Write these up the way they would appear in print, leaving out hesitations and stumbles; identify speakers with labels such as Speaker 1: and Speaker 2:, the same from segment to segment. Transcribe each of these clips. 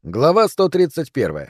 Speaker 1: Глава 131.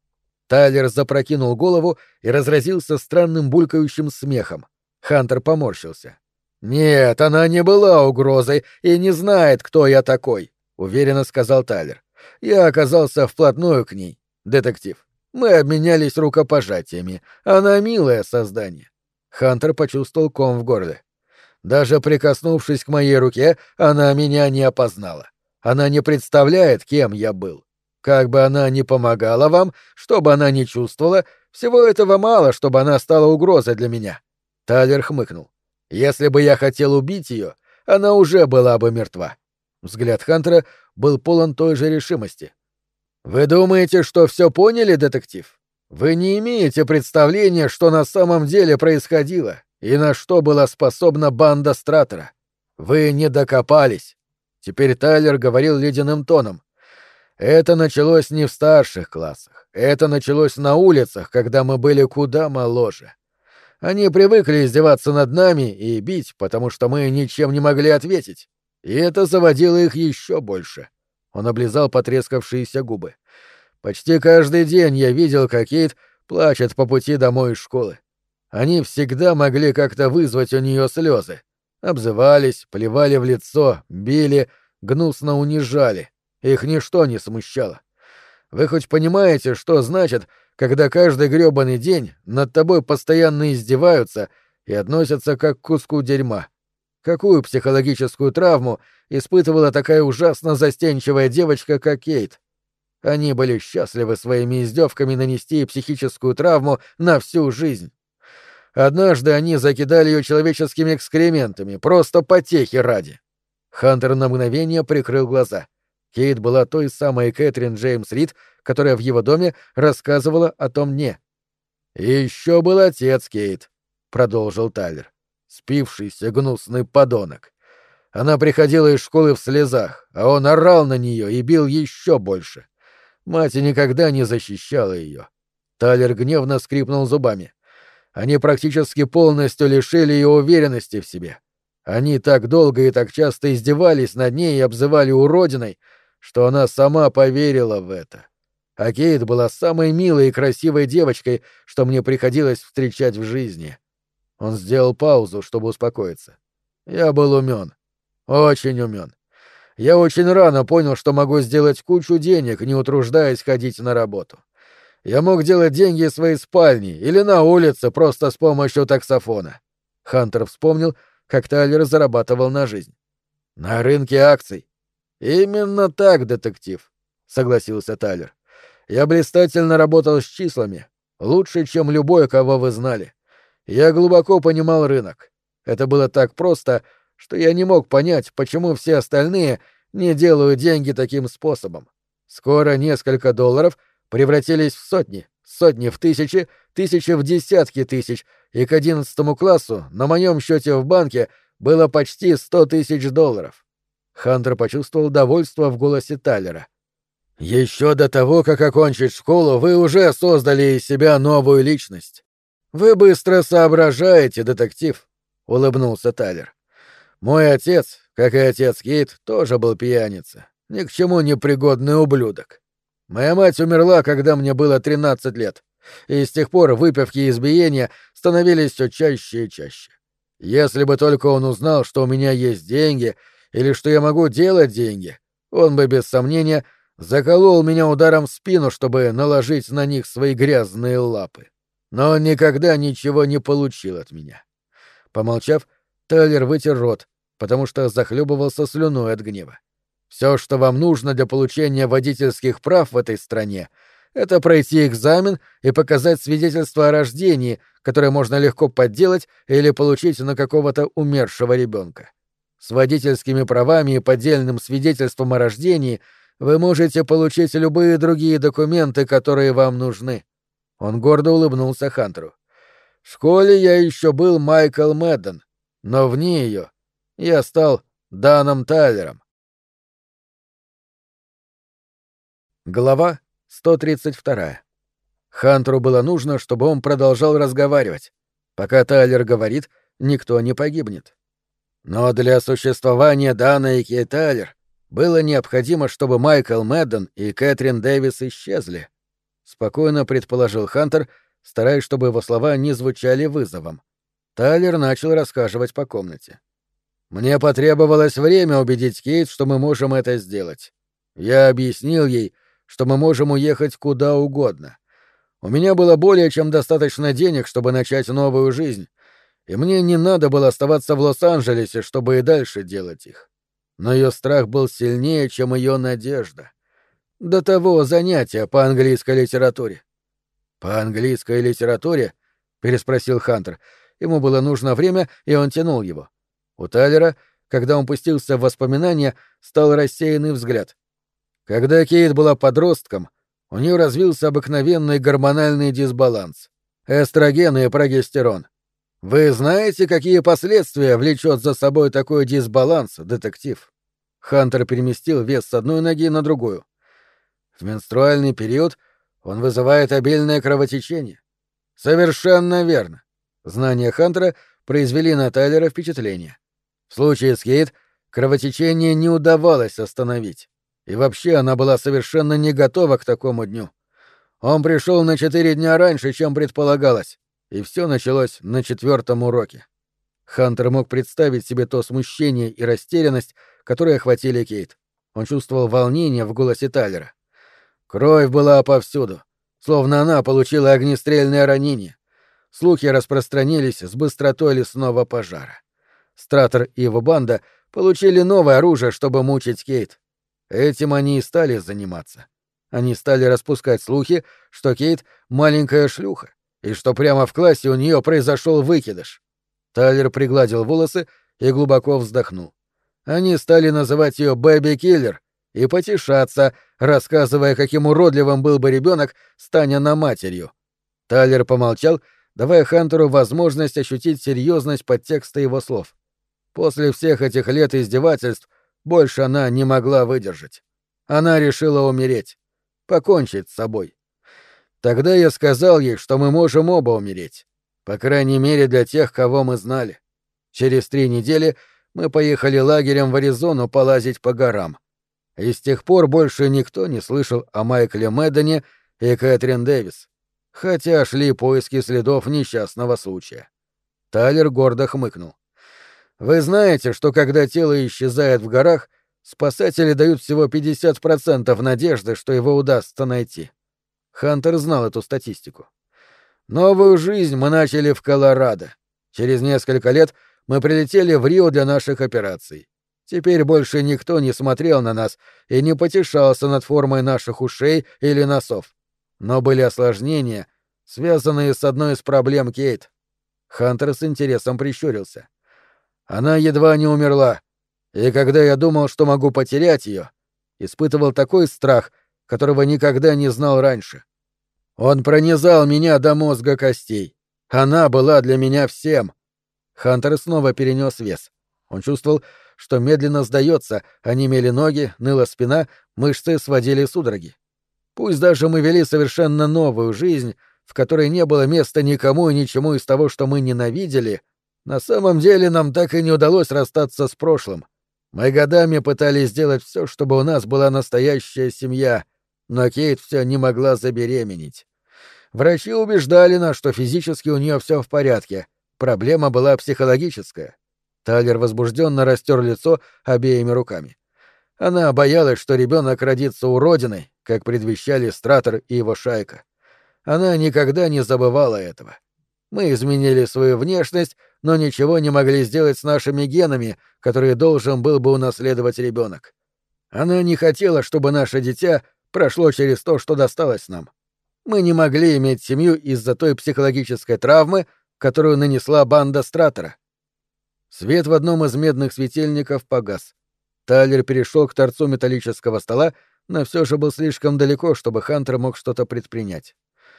Speaker 1: Тайлер запрокинул голову и разразился странным булькающим смехом. Хантер поморщился. «Нет, она не была угрозой и не знает, кто я такой», — уверенно сказал Тайлер. «Я оказался вплотную к ней, детектив. Мы обменялись рукопожатиями. Она милое создание». Хантер почувствовал ком в горле. «Даже прикоснувшись к моей руке, она меня не опознала. Она не представляет, кем я был. Как бы она ни помогала вам, что бы она ни чувствовала, всего этого мало, чтобы она стала угрозой для меня». Тайлер хмыкнул. «Если бы я хотел убить ее, она уже была бы мертва». Взгляд Хантера был полон той же решимости. «Вы думаете, что все поняли, детектив? Вы не имеете представления, что на самом деле происходило и на что была способна банда Стратера. Вы не докопались». Теперь Тайлер говорил ледяным тоном. «Это началось не в старших классах. Это началось на улицах, когда мы были куда моложе. Они привыкли издеваться над нами и бить, потому что мы ничем не могли ответить. И это заводило их еще больше». Он облизал потрескавшиеся губы. «Почти каждый день я видел, как Кейт плачет по пути домой из школы. Они всегда могли как-то вызвать у нее слезы. Обзывались, плевали в лицо, били, гнусно унижали. Их ничто не смущало. Вы хоть понимаете, что значит, когда каждый грёбаный день над тобой постоянно издеваются и относятся как к куску дерьма? Какую психологическую травму испытывала такая ужасно застенчивая девочка, как Кейт? Они были счастливы своими издевками нанести психическую травму на всю жизнь. Однажды они закидали ее человеческими экскрементами, просто потехи ради». Хантер на мгновение прикрыл глаза. Кейт была той самой Кэтрин Джеймс Рид, которая в его доме рассказывала о том мне. «И еще был отец Кейт», — продолжил Тайлер. «Спившийся гнусный подонок. Она приходила из школы в слезах, а он орал на нее и бил еще больше. Мать никогда не защищала ее». Тайлер гневно скрипнул зубами. «Они практически полностью лишили ее уверенности в себе. Они так долго и так часто издевались над ней и обзывали уродиной, что она сама поверила в это. А Кейт была самой милой и красивой девочкой, что мне приходилось встречать в жизни». Он сделал паузу, чтобы успокоиться. «Я был умен. Очень умен. Я очень рано понял, что могу сделать кучу денег, не утруждаясь ходить на работу. Я мог делать деньги из своей спальни или на улице просто с помощью таксофона». Хантер вспомнил, как Тайлер зарабатывал на жизнь. «На рынке акций». «Именно так, детектив», — согласился Тайлер. «Я блистательно работал с числами, лучше, чем любой, кого вы знали. Я глубоко понимал рынок. Это было так просто, что я не мог понять, почему все остальные не делают деньги таким способом. Скоро несколько долларов превратились в сотни, сотни в тысячи, тысячи в десятки тысяч, и к 11 классу на моем счете в банке было почти 100 тысяч долларов». Хантер почувствовал довольство в голосе Тайлера. «Еще до того, как окончить школу, вы уже создали из себя новую личность. Вы быстро соображаете, детектив», — улыбнулся Тайлер. «Мой отец, как и отец Кейт, тоже был пьяница, ни к чему не пригодный ублюдок. Моя мать умерла, когда мне было 13 лет, и с тех пор выпивки и избиения становились все чаще и чаще. Если бы только он узнал, что у меня есть деньги или что я могу делать деньги, он бы без сомнения заколол меня ударом в спину, чтобы наложить на них свои грязные лапы. Но он никогда ничего не получил от меня». Помолчав, Тайлер вытер рот, потому что захлебывался слюной от гнева. «Все, что вам нужно для получения водительских прав в этой стране, это пройти экзамен и показать свидетельство о рождении, которое можно легко подделать или получить на какого-то умершего ребенка. С водительскими правами и поддельным свидетельством о рождении вы можете получить любые другие документы, которые вам нужны». Он гордо улыбнулся Хантеру. «В школе я еще был Майкл Мэдден, но вне ее я стал Даном Тайлером». Глава 132. Хантеру было нужно, чтобы он продолжал разговаривать. Пока Тайлер говорит, никто не погибнет. «Но для существования Дана и Кейт Тайлер Было необходимо, чтобы Майкл Мэдден и Кэтрин Дэвис исчезли, — спокойно предположил Хантер, стараясь, чтобы его слова не звучали вызовом. Тайлер начал расхаживать по комнате. «Мне потребовалось время убедить Кейт, что мы можем это сделать. Я объяснил ей, что мы можем уехать куда угодно. У меня было более чем достаточно денег, чтобы начать новую жизнь, и мне не надо было оставаться в Лос-Анджелесе, чтобы и дальше делать их. Но ее страх был сильнее, чем ее надежда. До того занятия по английской литературе». «По английской литературе?» — переспросил Хантер. Ему было нужно время, и он тянул его. У Тайлера, когда он пустился в воспоминания, стал рассеянный взгляд. Когда Кейт была подростком, у нее развился обыкновенный гормональный дисбаланс — эстроген и прогестерон. Вы знаете, какие последствия влечет за собой такой дисбаланс, детектив? Хантер переместил вес с одной ноги на другую. В менструальный период он вызывает обильное кровотечение. Совершенно верно. Знания Хантера произвели на Тайлера впечатление. В случае с Кейт кровотечение не удавалось остановить. И вообще она была совершенно не готова к такому дню. Он пришел на 4 дня раньше, чем предполагалось, и все началось на 4-м уроке. Хантер мог представить себе то смущение и растерянность, которые охватили Кейт. Он чувствовал волнение в голосе Тайлера. Кровь была повсюду, словно она получила огнестрельное ранение. Слухи распространились с быстротой лесного пожара. Стратор и его банда получили новое оружие, чтобы мучить Кейт. Этим они и стали заниматься. Они стали распускать слухи, что Кейт — маленькая шлюха, и что прямо в классе у нее произошел выкидыш. Тайлер пригладил волосы и глубоко вздохнул. Они стали называть ее «бэби-киллер» и потешаться, рассказывая, каким уродливым был бы ребенок, стань она матерью. Тайлер помолчал, давая Хантеру возможность ощутить серьезность подтекста его слов. После всех этих лет издевательств больше она не могла выдержать. Она решила умереть, покончить с собой. Тогда я сказал ей, что мы можем оба умереть, по крайней мере для тех, кого мы знали. Через 3 недели мы поехали лагерем в Аризону полазить по горам. И с тех пор больше никто не слышал о Майкле Мэддене и Кэтрин Дэвис, хотя шли поиски следов несчастного случая. Тайлер гордо хмыкнул. Вы знаете, что когда тело исчезает в горах, спасатели дают всего 50% надежды, что его удастся найти. Хантер знал эту статистику. Новую жизнь мы начали в Колорадо. Через несколько лет мы прилетели в Рио для наших операций. Теперь больше никто не смотрел на нас и не потешался над формой наших ушей или носов. Но были осложнения, связанные с одной из проблем Кейт. Хантер с интересом прищурился. Она едва не умерла, и когда я думал, что могу потерять ее, испытывал такой страх, которого никогда не знал раньше. Он пронизал меня до мозга костей. Она была для меня всем. Хантер снова перенес вес. Он чувствовал, что медленно сдается, онемели ноги, ныла спина, мышцы сводили судороги. Пусть даже мы вели совершенно новую жизнь, в которой не было места никому и ничему из того, что мы ненавидели, на самом деле нам так и не удалось расстаться с прошлым. Мы годами пытались сделать все, чтобы у нас была настоящая семья, но Кейт все не могла забеременеть. Врачи убеждали нас, что физически у нее все в порядке, проблема была психологическая. Тайлер возбужденно растер лицо обеими руками. Она боялась, что ребенок родится уродиной, как предвещали Стратор и его шайка. Она никогда не забывала этого. Мы изменили свою внешность, но ничего не могли сделать с нашими генами, которые должен был бы унаследовать ребенок. Она не хотела, чтобы наше дитя прошло через то, что досталось нам. Мы не могли иметь семью из-за той психологической травмы, которую нанесла банда Стратора. Свет в одном из медных светильников погас. Тайлер перешел к торцу металлического стола, но все же был слишком далеко, чтобы Хантер мог что-то предпринять.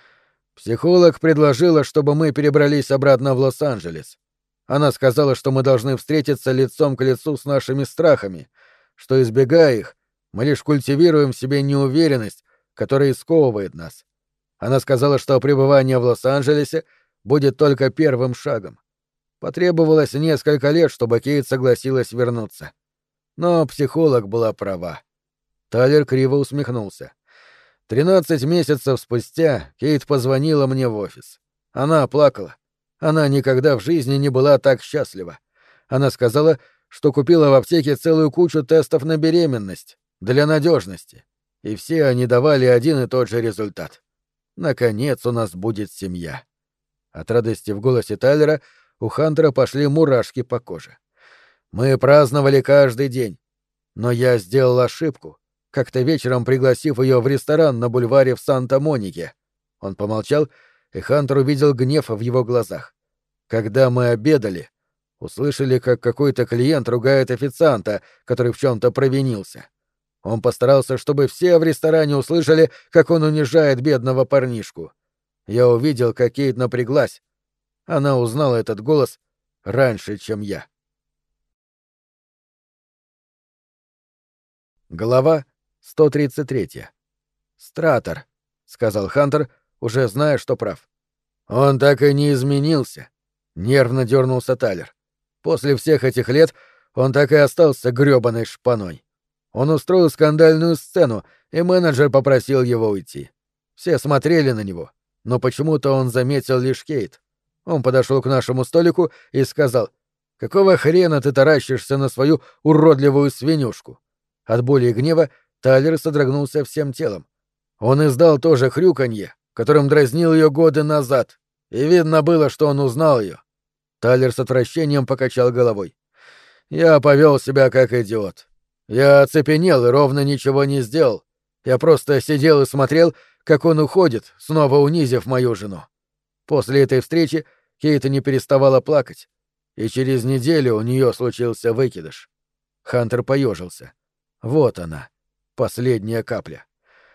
Speaker 1: Психолог предложила, чтобы мы перебрались обратно в Лос-Анджелес. Она сказала, что мы должны встретиться лицом к лицу с нашими страхами, что, избегая их, мы лишь культивируем в себе неуверенность, которая сковывает нас. Она сказала, что пребывание в Лос-Анджелесе будет только первым шагом. Потребовалось несколько лет, чтобы Кейт согласилась вернуться. Но психолог была права. Тайлер криво усмехнулся. 13 месяцев спустя Кейт позвонила мне в офис. Она плакала. Она никогда в жизни не была так счастлива. Она сказала, что купила в аптеке целую кучу тестов на беременность, для надежности. И все они давали один и тот же результат. Наконец у нас будет семья. От радости в голосе Тайлера у Хантера пошли мурашки по коже. Мы праздновали каждый день. Но я сделал ошибку, как-то вечером пригласив ее в ресторан на бульваре в Санта-Монике. Он помолчал, и Хантер увидел гнев в его глазах. Когда мы обедали, услышали, как какой-то клиент ругает официанта, который в чем-то провинился. Он постарался, чтобы все в ресторане услышали, как он унижает бедного парнишку. Я увидел, как Кейт напряглась. Она узнала этот голос раньше, чем я. Глава 133. «Стратор», — сказал Хантер, уже зная, что прав. «Он так и не изменился», — нервно дернулся Тайлер. «После всех этих лет он так и остался грёбаной шпаной. Он устроил скандальную сцену, и менеджер попросил его уйти. Все смотрели на него, но почему-то он заметил лишь Кейт. Он подошел к нашему столику и сказал: «Какого хрена ты таращишься на свою уродливую свинюшку?» От боли и гнева Тайлер содрогнулся всем телом. Он издал то же хрюканье, которым дразнил ее годы назад, и видно было, что он узнал ее. Тайлер с отвращением покачал головой. «Я повел себя как идиот. Я оцепенел и ровно ничего не сделал. Я просто сидел и смотрел, как он уходит, снова унизив мою жену. После этой встречи Кейт не переставала плакать, и через неделю у нее случился выкидыш». Хантер поежился. Вот она, последняя капля.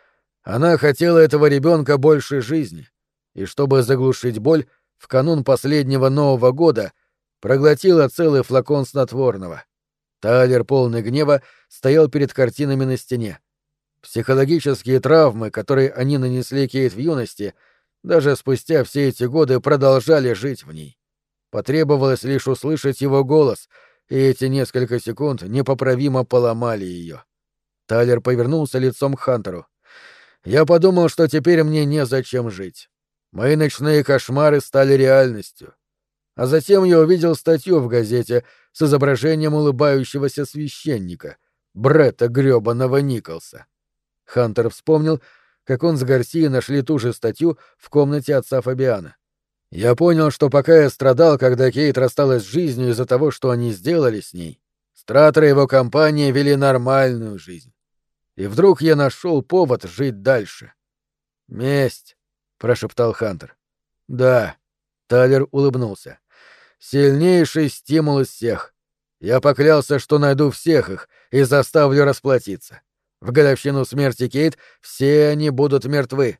Speaker 1: Она хотела этого ребенка больше жизни, и чтобы заглушить боль, в канун последнего Нового года проглотила целый флакон снотворного. Тайлер, полный гнева, стоял перед картинами на стене. Психологические травмы, которые они нанесли Кейт в юности, даже спустя все эти годы продолжали жить в ней. Потребовалось лишь услышать его голос, и эти несколько секунд непоправимо поломали ее. Тайлер повернулся лицом к Хантеру. «Я подумал, что теперь мне незачем жить. Мои ночные кошмары стали реальностью. А затем я увидел статью в газете с изображением улыбающегося священника, Бретта грёбаного Николса». Хантер вспомнил, как он с Гарсией нашли ту же статью в комнате отца Фабиана. «Я понял, что пока я страдал, когда Кейт рассталась с жизнью из-за того, что они сделали с ней, Стратор и его компания вели нормальную жизнь. И вдруг я нашел повод жить дальше». «Месть», — прошептал Хантер. «Да», — Тайлер улыбнулся. «Сильнейший стимул из всех. Я поклялся, что найду всех их и заставлю расплатиться. В годовщину смерти Кейт все они будут мертвы.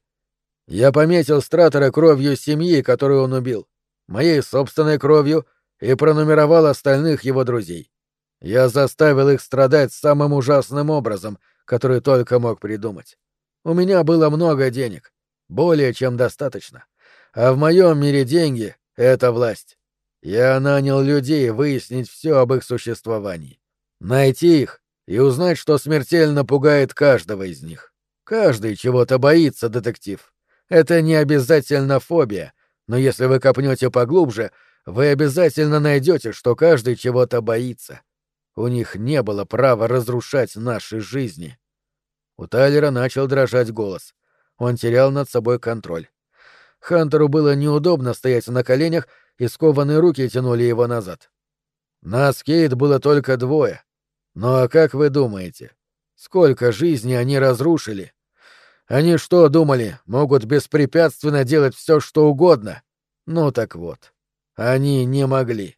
Speaker 1: Я пометил Стратора кровью семьи, которую он убил, моей собственной кровью, и пронумеровал остальных его друзей. Я заставил их страдать самым ужасным образом, который только мог придумать. У меня было много денег, более чем достаточно. А в моем мире деньги — это власть. Я нанял людей выяснить все об их существовании. Найти их и узнать, что смертельно пугает каждого из них. Каждый чего-то боится, детектив. Это не обязательно фобия, но если вы копнете поглубже, вы обязательно найдете, что каждый чего-то боится. У них не было права разрушать наши жизни. У Тайлера начал дрожать голос. Он терял над собой контроль. Хантеру было неудобно стоять на коленях, и скованные руки тянули его назад. Нас, Кейт, было только двое. Но как вы думаете, сколько жизней они разрушили? Они что, думали, могут беспрепятственно делать все, что угодно? Ну так вот, они не могли.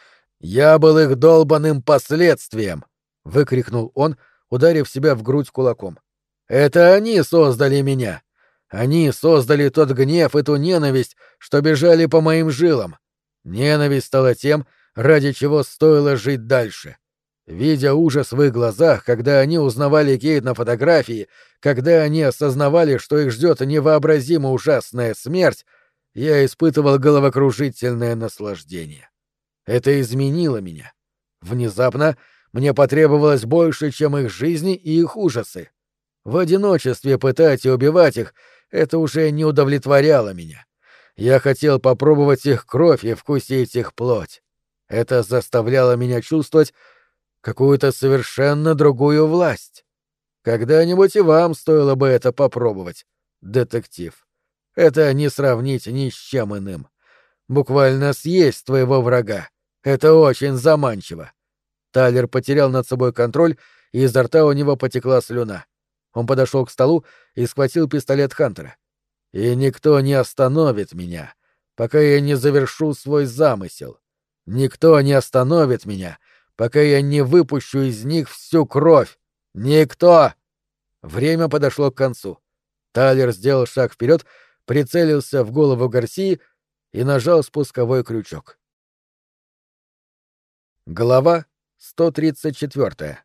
Speaker 1: «Я был их долбаным последствием!» — выкрикнул он, ударив себя в грудь кулаком. «Это они создали меня! Они создали тот гнев и ту ненависть, что бежали по моим жилам. Ненависть стала тем, ради чего стоило жить дальше. Видя ужас в их глазах, когда они узнавали Кейт на фотографии, когда они осознавали, что их ждет невообразимо ужасная смерть, я испытывал головокружительное наслаждение. Это изменило меня. Внезапно Мне потребовалось больше, чем их жизни и их ужасы. В одиночестве пытать и убивать их — это уже не удовлетворяло меня. Я хотел попробовать их кровь и вкусить их плоть. Это заставляло меня чувствовать какую-то совершенно другую власть. Когда-нибудь и вам стоило бы это попробовать, детектив. Это не сравнить ни с чем иным. Буквально съесть твоего врага. Это очень заманчиво. Тайлер потерял над собой контроль, и изо рта у него потекла слюна. Он подошел к столу и схватил пистолет Хантера. «И никто не остановит меня, пока я не завершу свой замысел. Никто не остановит меня, пока я не выпущу из них всю кровь. Никто!» Время подошло к концу. Тайлер сделал шаг вперед, прицелился в голову Гарсии и нажал спусковой крючок. Глава 134.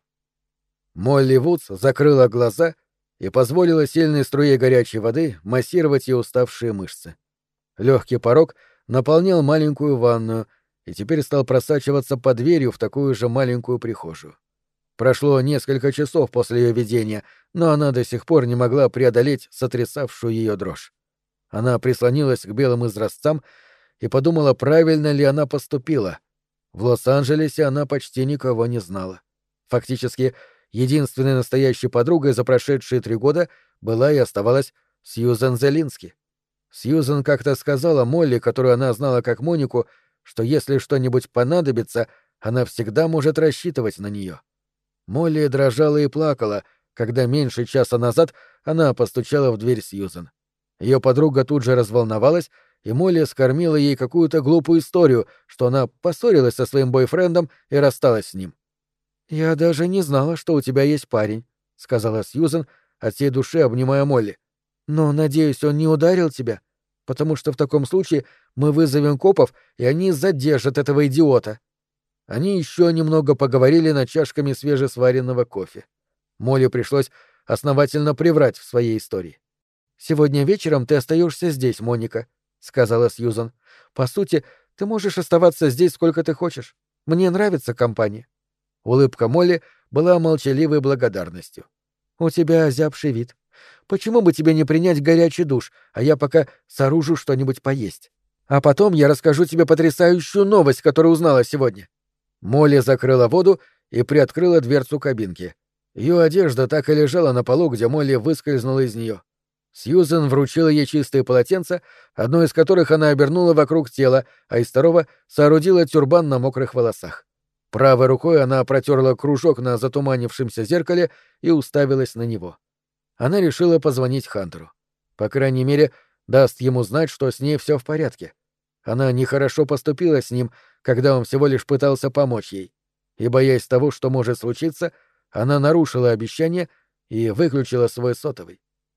Speaker 1: Молли Вудс закрыла глаза и позволила сильной струе горячей воды массировать ее уставшие мышцы. Легкий порог наполнял маленькую ванную и теперь стал просачиваться под дверью в такую же маленькую прихожую. Прошло несколько часов после ее видения, но она до сих пор не могла преодолеть сотрясавшую ее дрожь. Она прислонилась к белым изразцам и подумала, правильно ли она поступила. В Лос-Анджелесе она почти никого не знала. Фактически, единственной настоящей подругой за прошедшие 3 года была и оставалась Сьюзен Зелински. Сьюзен как-то сказала Молли, которую она знала как Монику, что если что-нибудь понадобится, она всегда может рассчитывать на нее. Молли дрожала и плакала, когда меньше часа назад она постучала в дверь Сьюзен. Ее подруга тут же разволновалась, и Молли скормила ей какую-то глупую историю, что она поссорилась со своим бойфрендом и рассталась с ним. «Я даже не знала, что у тебя есть парень», — сказала Сьюзен, от всей души обнимая Молли. «Но, надеюсь, он не ударил тебя, потому что в таком случае мы вызовем копов, и они задержат этого идиота». Они еще немного поговорили над чашками свежесваренного кофе. Молли пришлось основательно приврать в своей истории. «Сегодня вечером ты остаешься здесь, Моника», — сказала Сьюзан. «По сути, ты можешь оставаться здесь сколько ты хочешь. Мне нравится компания». Улыбка Молли была молчаливой благодарностью. «У тебя озябший вид. Почему бы тебе не принять горячий душ, а я пока сооружу что-нибудь поесть? А потом я расскажу тебе потрясающую новость, которую узнала сегодня». Молли закрыла воду и приоткрыла дверцу кабинки. Ее одежда так и лежала на полу, где Молли выскользнула из нее. Сьюзен вручила ей чистые полотенца, одно из которых она обернула вокруг тела, а из второго соорудила тюрбан на мокрых волосах. Правой рукой она протерла кружок на затуманившемся зеркале и уставилась на него. Она решила позвонить Хантеру. По крайней мере, даст ему знать, что с ней все в порядке. Она нехорошо поступила с ним, когда он всего лишь пытался помочь ей. И, боясь того, что может случиться, она нарушила обещание и выключила свой сотовый.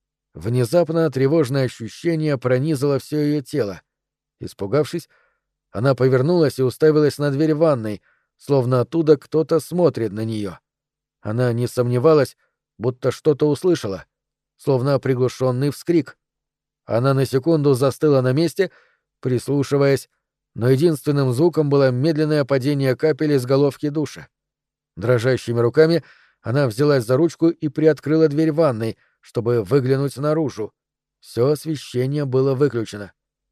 Speaker 1: Внезапно тревожное ощущение пронизало все ее тело. Испугавшись, она повернулась и уставилась на дверь ванной, словно оттуда кто-то смотрит на нее. Она не сомневалась, будто что-то услышала, словно приглушенный вскрик. Она на секунду застыла на месте, прислушиваясь, но единственным звуком было медленное падение капель из головки душа. Дрожащими руками она взялась за ручку и приоткрыла дверь ванной, чтобы выглянуть наружу. Все освещение было выключено.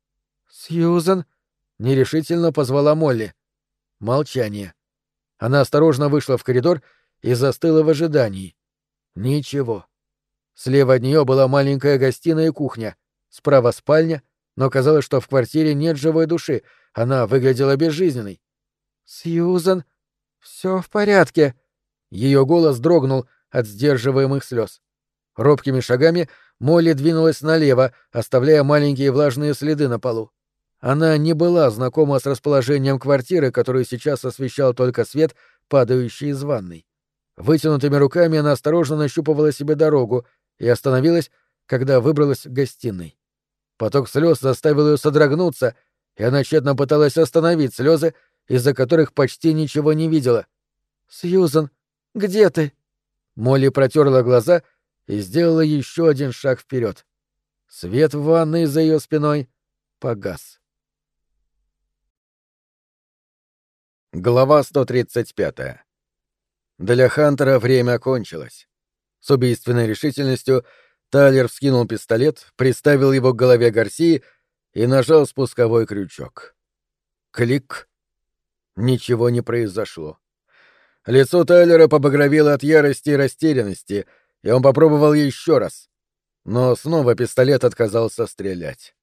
Speaker 1: «Сьюзан!» — нерешительно позвала Молли. Молчание. Она осторожно вышла в коридор и застыла в ожидании. Ничего. Слева от нее была маленькая гостиная и кухня, справа спальня, но казалось, что в квартире нет живой души, она выглядела безжизненной. «Сьюзан, все в порядке». Ее голос дрогнул от сдерживаемых слез. Робкими шагами Молли двинулась налево, оставляя маленькие влажные следы на полу. Она не была знакома с расположением квартиры, которую сейчас освещал только свет, падающий из ванной. Вытянутыми руками она осторожно нащупывала себе дорогу и остановилась, когда выбралась к гостиной. Поток слез заставил ее содрогнуться, и она тщетно пыталась остановить слезы, из-за которых почти ничего не видела. «Сьюзан, где ты?» Молли протерла глаза и сделала еще один шаг вперед. Свет в ванной за ее спиной погас. Глава 135. Для Хантера время кончилось. С убийственной решительностью Тайлер вскинул пистолет, приставил его к голове Гарсии и нажал спусковой крючок. Клик. Ничего не произошло. Лицо Тайлера побагровело от ярости и растерянности, и он попробовал еще раз. Но снова пистолет отказался стрелять.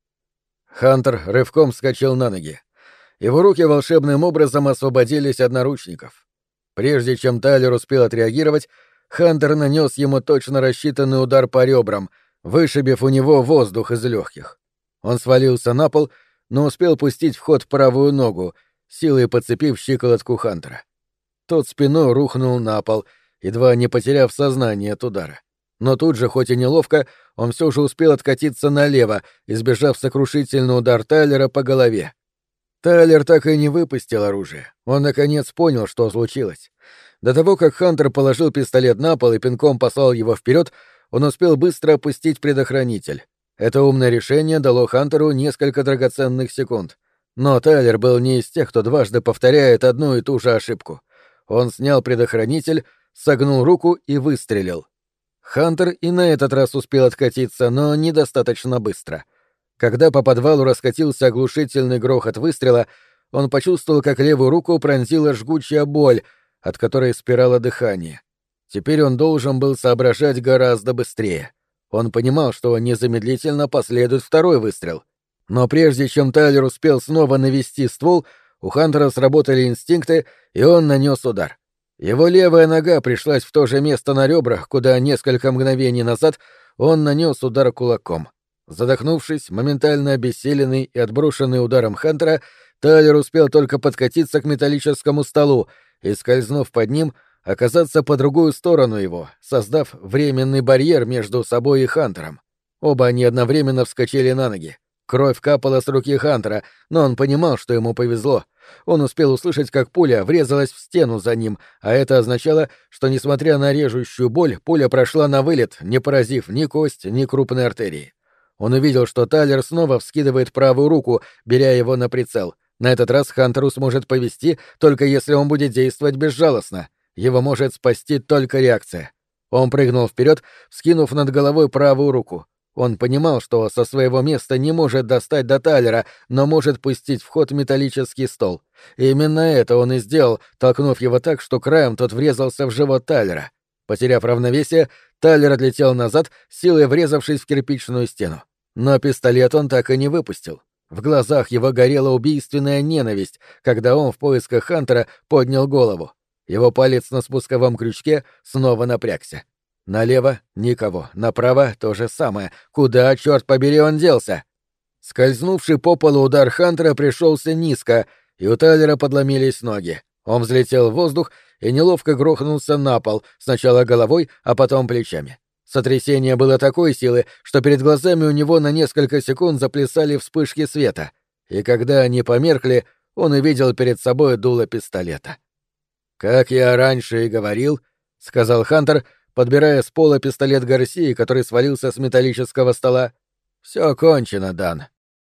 Speaker 1: Хантер рывком вскочил на ноги. Его руки волшебным образом освободились от наручников. Прежде чем Тайлер успел отреагировать, Хантер нанес ему точно рассчитанный удар по ребрам, вышибив у него воздух из легких. Он свалился на пол, но успел пустить в ход правую ногу, силой подцепив щиколотку Хантера. Тот спиной рухнул на пол, едва не потеряв сознание от удара. Но тут же, хоть и неловко, он все же успел откатиться налево, избежав сокрушительный удар Тайлера по голове. Тайлер так и не выпустил оружие. Он, наконец, понял, что случилось. До того, как Хантер положил пистолет на пол и пинком послал его вперед, он успел быстро опустить предохранитель. Это умное решение дало Хантеру несколько драгоценных секунд. Но Тайлер был не из тех, кто дважды повторяет одну и ту же ошибку. Он снял предохранитель, согнул руку и выстрелил. Хантер и на этот раз успел откатиться, но недостаточно быстро. Когда по подвалу раскатился оглушительный грохот выстрела, он почувствовал, как левую руку пронзила жгучая боль, от которой спирало дыхание. Теперь он должен был соображать гораздо быстрее. Он понимал, что незамедлительно последует второй выстрел. Но прежде чем Тайлер успел снова навести ствол, у Хантера сработали инстинкты, и он нанес удар. Его левая нога пришлась в то же место на ребрах, куда несколько мгновений назад он нанес удар кулаком. Задохнувшись, моментально обессиленный и отброшенный ударом Хантера, Тайлер успел только подкатиться к металлическому столу и, скользнув под ним, оказаться по другую сторону его, создав временный барьер между собой и Хантером. Оба они одновременно вскочили на ноги. Кровь капала с руки Хантера, но он понимал, что ему повезло. Он успел услышать, как пуля врезалась в стену за ним, а это означало, что, несмотря на режущую боль, пуля прошла на вылет, не поразив ни кость, ни крупной артерии. Он увидел, что Тайлер снова вскидывает правую руку, беря его на прицел. На этот раз Хантеру сможет повести, только если он будет действовать безжалостно. Его может спасти только реакция. Он прыгнул вперед, вскинув над головой правую руку. Он понимал, что со своего места не может достать до Тайлера, но может пустить в ход металлический стол. И именно это он и сделал, толкнув его так, что краем тот врезался в живот Тайлера. Потеряв равновесие, Тайлер отлетел назад, силой врезавшись в кирпичную стену. Но пистолет он так и не выпустил. В глазах его горела убийственная ненависть, когда он в поисках Хантера поднял голову. Его палец на спусковом крючке снова напрягся. Налево — никого, направо — то же самое. Куда, черт побери, он делся? Скользнувший по полу удар Хантера пришелся низко, и у Тайлера подломились ноги. Он взлетел в воздух и неловко грохнулся на пол, сначала головой, а потом плечами. Сотрясение было такой силы, что перед глазами у него на несколько секунд заплясали вспышки света, и когда они померкли, он увидел перед собой дуло пистолета. «Как я раньше и говорил», — сказал Хантер, подбирая с пола пистолет Гарсии, который свалился с металлического стола. «Все кончено, Дан».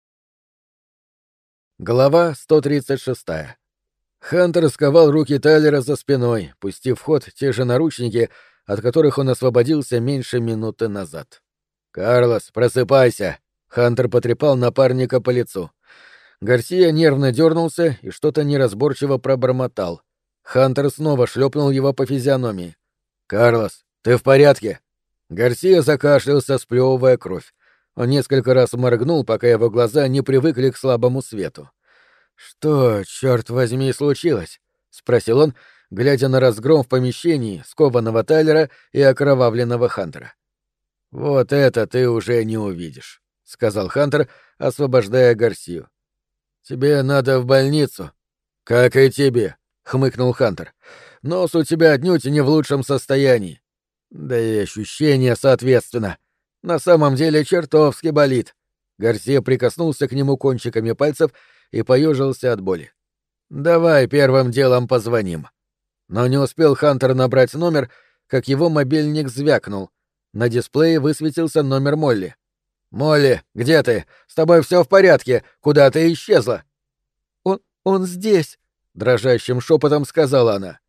Speaker 1: Глава 136. Хантер сковал руки Тайлера за спиной, пустив в ход те же наручники, от которых он освободился меньше минуты назад. «Карлос, просыпайся!» — Хантер потрепал напарника по лицу. Гарсия нервно дернулся и что-то неразборчиво пробормотал. Хантер снова шлепнул его по физиономии. «Карлос, ты в порядке?» Гарсия закашлялся, сплевывая кровь. Он несколько раз моргнул, пока его глаза не привыкли к слабому свету. «Что, черт возьми, случилось?» — спросил он, глядя на разгром в помещении скованного Тайлера и окровавленного Хантера. «Вот это ты уже не увидишь», — сказал Хантер, освобождая Гарсию. «Тебе надо в больницу». «Как и тебе», — хмыкнул Хантер. «Нос у тебя отнюдь не в лучшем состоянии. Да и ощущения соответственно. На самом деле чертовски болит». Гарсия прикоснулся к нему кончиками пальцев и поежился от боли. «Давай первым делом позвоним». Но не успел Хантер набрать номер, как его мобильник звякнул. На дисплее высветился номер Молли. «Молли, где ты? С тобой все в порядке? Куда ты исчезла?» Он здесь», — дрожащим шепотом сказала она.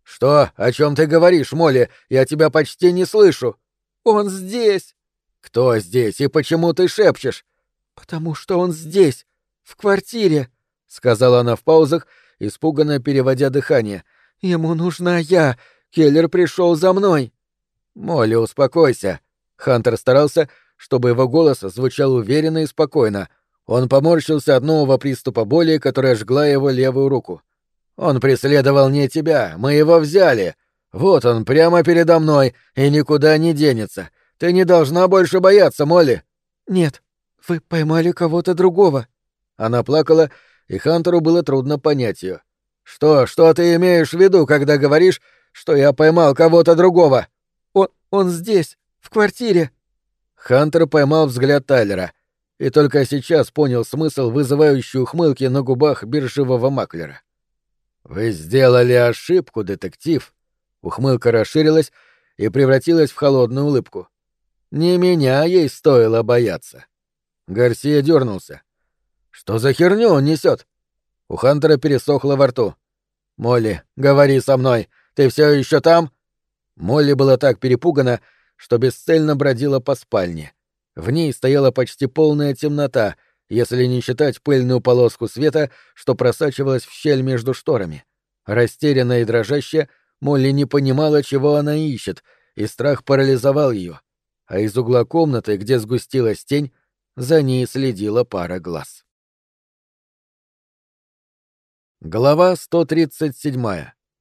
Speaker 1: «Что? О чем ты говоришь, Молли? Я тебя почти не слышу!»
Speaker 2: «Он здесь!»
Speaker 1: «Кто здесь и почему ты шепчешь?»
Speaker 2: «Потому что он здесь, в квартире», —
Speaker 1: сказала она в паузах, испуганно переводя дыхание.
Speaker 2: «Ему нужна я. Келлер пришел за мной».
Speaker 1: «Молли, успокойся». Хантер старался, чтобы его голос звучал уверенно и спокойно. Он поморщился от нового приступа боли, которая жгла его левую руку. «Он преследовал не тебя, мы его взяли. Вот он, прямо передо мной, и никуда не денется. Ты не должна больше бояться, Молли».
Speaker 2: «Нет, вы поймали кого-то другого».
Speaker 1: Она плакала, и Хантеру было трудно понять ее. «Что ты имеешь в виду, когда говоришь, что я поймал кого-то другого?»
Speaker 2: Он здесь, в квартире».
Speaker 1: Хантер поймал взгляд Тайлера и только сейчас понял смысл вызывающей ухмылки на губах биржевого маклера. «Вы сделали ошибку, детектив». Ухмылка расширилась и превратилась в холодную улыбку. «Не меня ей стоило бояться». Гарсия дернулся. «Что за херню он несет?» У Хантера пересохло во рту. «Молли, говори со мной. Ты все еще там?» Молли была так перепугана, что бесцельно бродила по спальне. В ней стояла почти полная темнота, если не считать пыльную полоску света, что просачивалась в щель между шторами. Растерянная и дрожащая, Молли не понимала, чего она ищет, и страх парализовал ее. А из угла комнаты, где сгустилась тень, за ней следила пара глаз. Глава 137.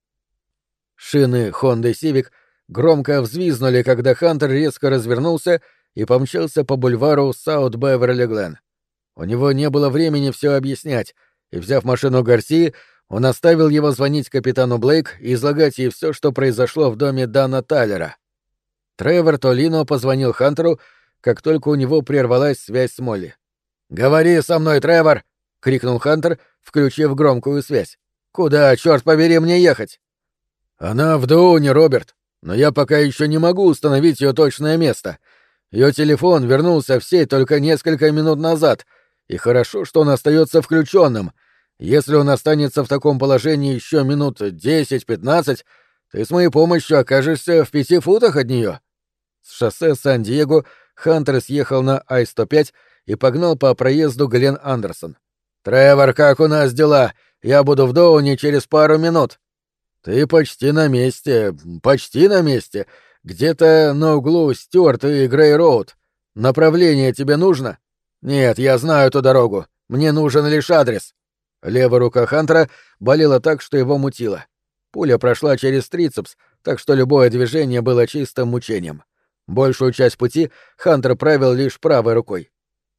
Speaker 1: Шины Honda Civic громко взвизгнули, когда Хантер резко развернулся и помчался по бульвару Саут-Беверли-Гленн. У него не было времени все объяснять, и, взяв машину Гарсии, он оставил его звонить капитану Блейк и излагать ей все, что произошло в доме Дана Тайлера. Тревор Толино позвонил Хантеру, как только у него прервалась связь с Молли. «Говори со мной, Тревор!» — крикнул Хантер, включив громкую связь. «Куда, черт побери, мне ехать?» «Она в Доуне, Роберт, но я пока еще не могу установить ее точное место. Ее телефон вернулся в сеть только несколько минут назад, и хорошо, что он остается включенным. Если он останется в таком положении еще минут 10-15, ты с моей помощью окажешься в 5 футах от нее». С шоссе Сан-Диего Хантер съехал на Ай-105 и погнал по проезду Глен Андерсон. «Тревор, как у нас дела? Я буду в Доуне через пару минут». «Ты почти на месте, почти на месте. Где-то на углу Стюарт и Грей-Роуд. Направление тебе нужно?» «Нет, я знаю эту дорогу. Мне нужен лишь адрес». Левая рука Хантера болела так, что его мутило. Пуля прошла через трицепс, так что любое движение было чистым мучением. Большую часть пути Хантер правил лишь правой рукой.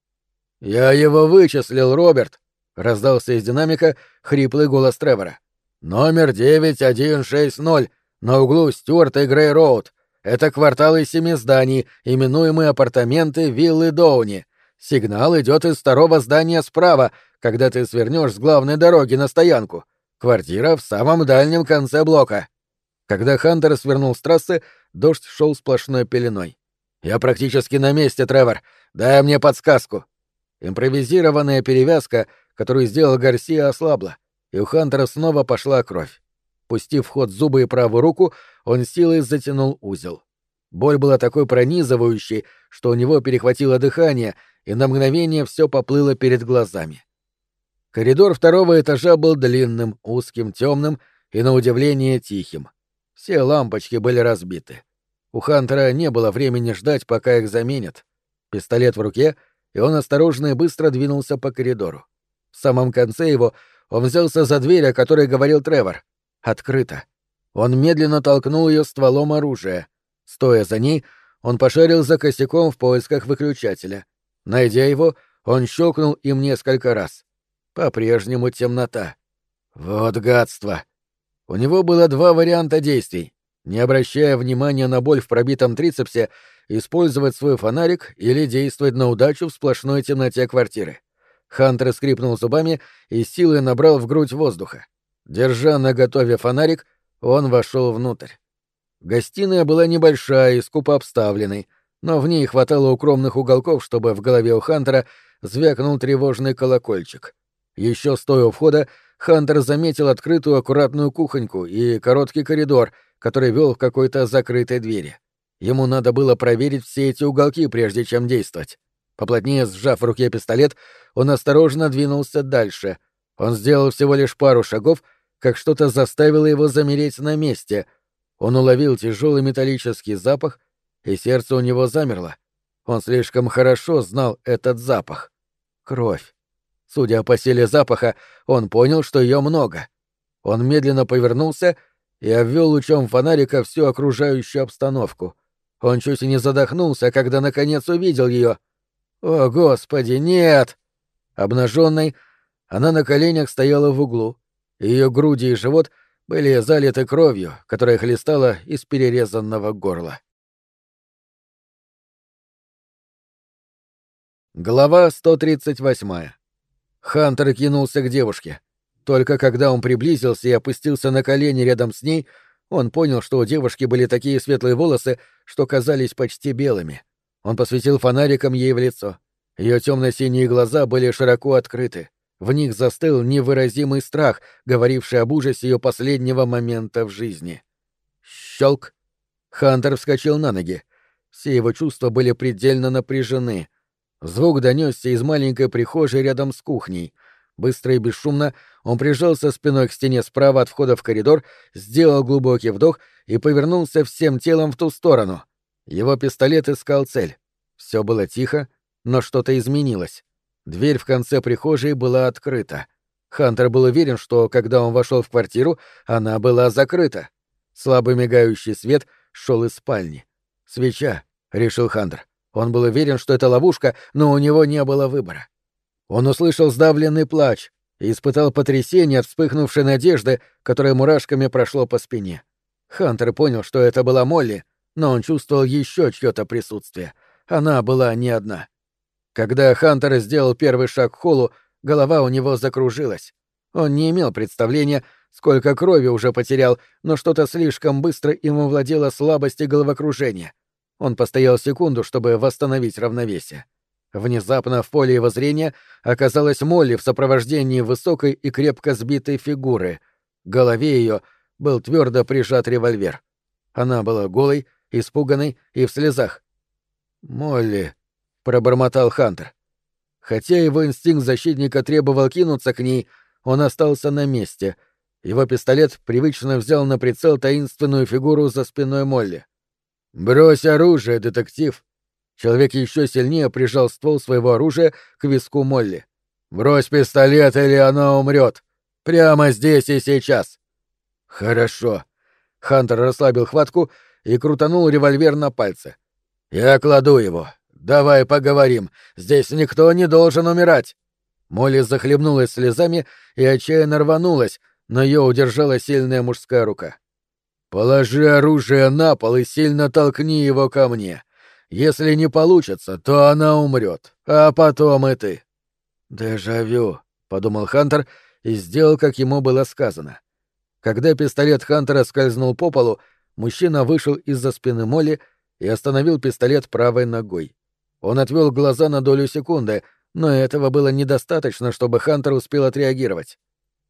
Speaker 1: «Я его вычислил, Роберт», — раздался из динамика хриплый голос Тревора. «Номер 9160 на углу Стюарт и Грей-Роуд. Это квартал из 7 зданий, именуемые апартаменты виллы Доуни. Сигнал идет из второго здания справа, когда ты свернешь с главной дороги на стоянку. Квартира в самом дальнем конце блока». Когда Хантер свернул с трассы, дождь шел сплошной пеленой. «Я практически на месте, Тревор. Дай мне подсказку». Импровизированная перевязка, которую сделал Гарсия, ослабла, и у Хантера снова пошла кровь. Пустив в ход зубы и правую руку, он силой затянул узел. Боль была такой пронизывающей, что у него перехватило дыхание, и на мгновение все поплыло перед глазами. Коридор второго этажа был длинным, узким, темным и, на удивление, тихим. Все лампочки были разбиты. У Хантера не было времени ждать, пока их заменят. Пистолет в руке, и он осторожно и быстро двинулся по коридору. В самом конце его он взялся за дверь, о которой говорил Тревор. Открыто. Он медленно толкнул ее стволом оружия. Стоя за ней, он пошарил за косяком в поисках выключателя. Найдя его, он щелкнул им несколько раз. По-прежнему темнота. Вот гадство. У него было два варианта действий. Не обращая внимания на боль в пробитом трицепсе, использовать свой фонарик или действовать на удачу в сплошной темноте квартиры. Хантер скрипнул зубами и силой набрал в грудь воздуха. Держа наготове фонарик, он вошел внутрь. Гостиная была небольшая и скупо обставленной, но в ней хватало укромных уголков, чтобы в голове у Хантера звякнул тревожный колокольчик. Еще стоя у входа, Хантер заметил открытую аккуратную кухоньку и короткий коридор, который вел в какой-то закрытой двери. Ему надо было проверить все эти уголки, прежде чем действовать. Поплотнее сжав в руке пистолет, он осторожно двинулся дальше. Он сделал всего лишь пару шагов, как что-то заставило его замереть на месте. Он уловил тяжелый металлический запах, и сердце у него замерло. Он слишком хорошо знал этот запах. Кровь. Судя по силе запаха, он понял, что ее много. Он медленно повернулся и обвел лучом фонарика всю окружающую обстановку. Он чуть и не задохнулся, когда наконец увидел ее. О, Господи, нет! Обнаженной, она на коленях стояла в углу. Ее груди и живот были залиты кровью, которая хлестала из перерезанного горла. Глава 138. Хантер кинулся к девушке. Только когда он приблизился и опустился на колени рядом с ней, он понял, что у девушки были такие светлые волосы, что казались почти белыми. Он посветил фонариком ей в лицо. Ее темно-синие глаза были широко открыты. В них застыл невыразимый страх, говоривший об ужасе ее последнего момента в жизни. Щелк! Хантер вскочил на ноги. Все его чувства были предельно напряжены. Звук донесся из маленькой прихожей рядом с кухней. Быстро и бесшумно он прижался спиной к стене справа от входа в коридор, сделал глубокий вдох и повернулся всем телом в ту сторону. Его пистолет искал цель. Все было тихо, но что-то изменилось. Дверь в конце прихожей была открыта. Хантер был уверен, что, когда он вошел в квартиру, она была закрыта. Слабый мигающий свет шел из спальни. «Свеча», — решил Хантер. Он был уверен, что это ловушка, но у него не было выбора. Он услышал сдавленный плач и испытал потрясение от вспыхнувшей надежды, которая мурашками прошло по спине. Хантер понял, что это была Молли, но он чувствовал еще чье-то присутствие. Она была не одна. Когда Хантер сделал первый шаг к холлу, голова у него закружилась. Он не имел представления, сколько крови уже потерял, но что-то слишком быстро им овладело слабость и головокружение. Он постоял секунду, чтобы восстановить равновесие. Внезапно в поле его зрения оказалась Молли в сопровождении высокой и крепко сбитой фигуры. К голове ее был твердо прижат револьвер. Она была голой, испуганной и в слезах. «Молли», — пробормотал Хантер. Хотя его инстинкт защитника требовал кинуться к ней, он остался на месте. Его пистолет привычно взял на прицел таинственную фигуру за спиной Молли. «Брось оружие, детектив!» Человек еще сильнее прижал ствол своего оружия к виску Молли. «Брось пистолет, или она умрет! Прямо здесь и сейчас!» «Хорошо». Хантер расслабил хватку и крутанул револьвер на пальце. «Я кладу его. Давай поговорим. Здесь никто не должен умирать!» Молли захлебнулась слезами и отчаянно рванулась, но ее удержала сильная мужская рука. «Положи оружие на пол и сильно толкни его ко мне. Если не получится, то она умрет, а потом и ты». «Дежавю», — подумал Хантер и сделал, как ему было сказано. Когда пистолет Хантера скользнул по полу, мужчина вышел из-за спины Молли и остановил пистолет правой ногой. Он отвел глаза на долю секунды, но этого было недостаточно, чтобы Хантер успел отреагировать.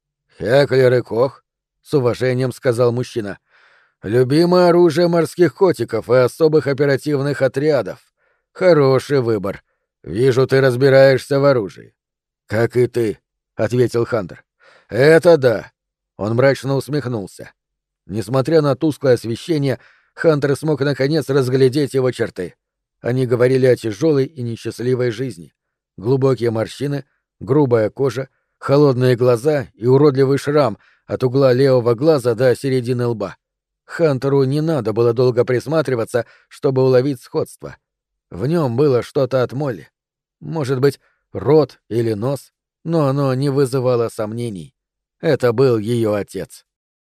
Speaker 1: «Хеклер и Кох», — с уважением сказал мужчина, — «любимое оружие морских котиков и особых оперативных отрядов. Хороший выбор. Вижу, ты разбираешься в оружии». «Как и ты», — ответил Хантер. «Это да». Он мрачно усмехнулся. Несмотря на тусклое освещение, Хантер смог наконец разглядеть его черты. Они говорили о тяжелой и несчастливой жизни. Глубокие морщины, грубая кожа, холодные глаза и уродливый шрам от угла левого глаза до середины лба. Хантеру не надо было долго присматриваться, чтобы уловить сходство. В нем было что-то от Молли. Может быть, рот или нос, но оно не вызывало сомнений. Это был ее отец.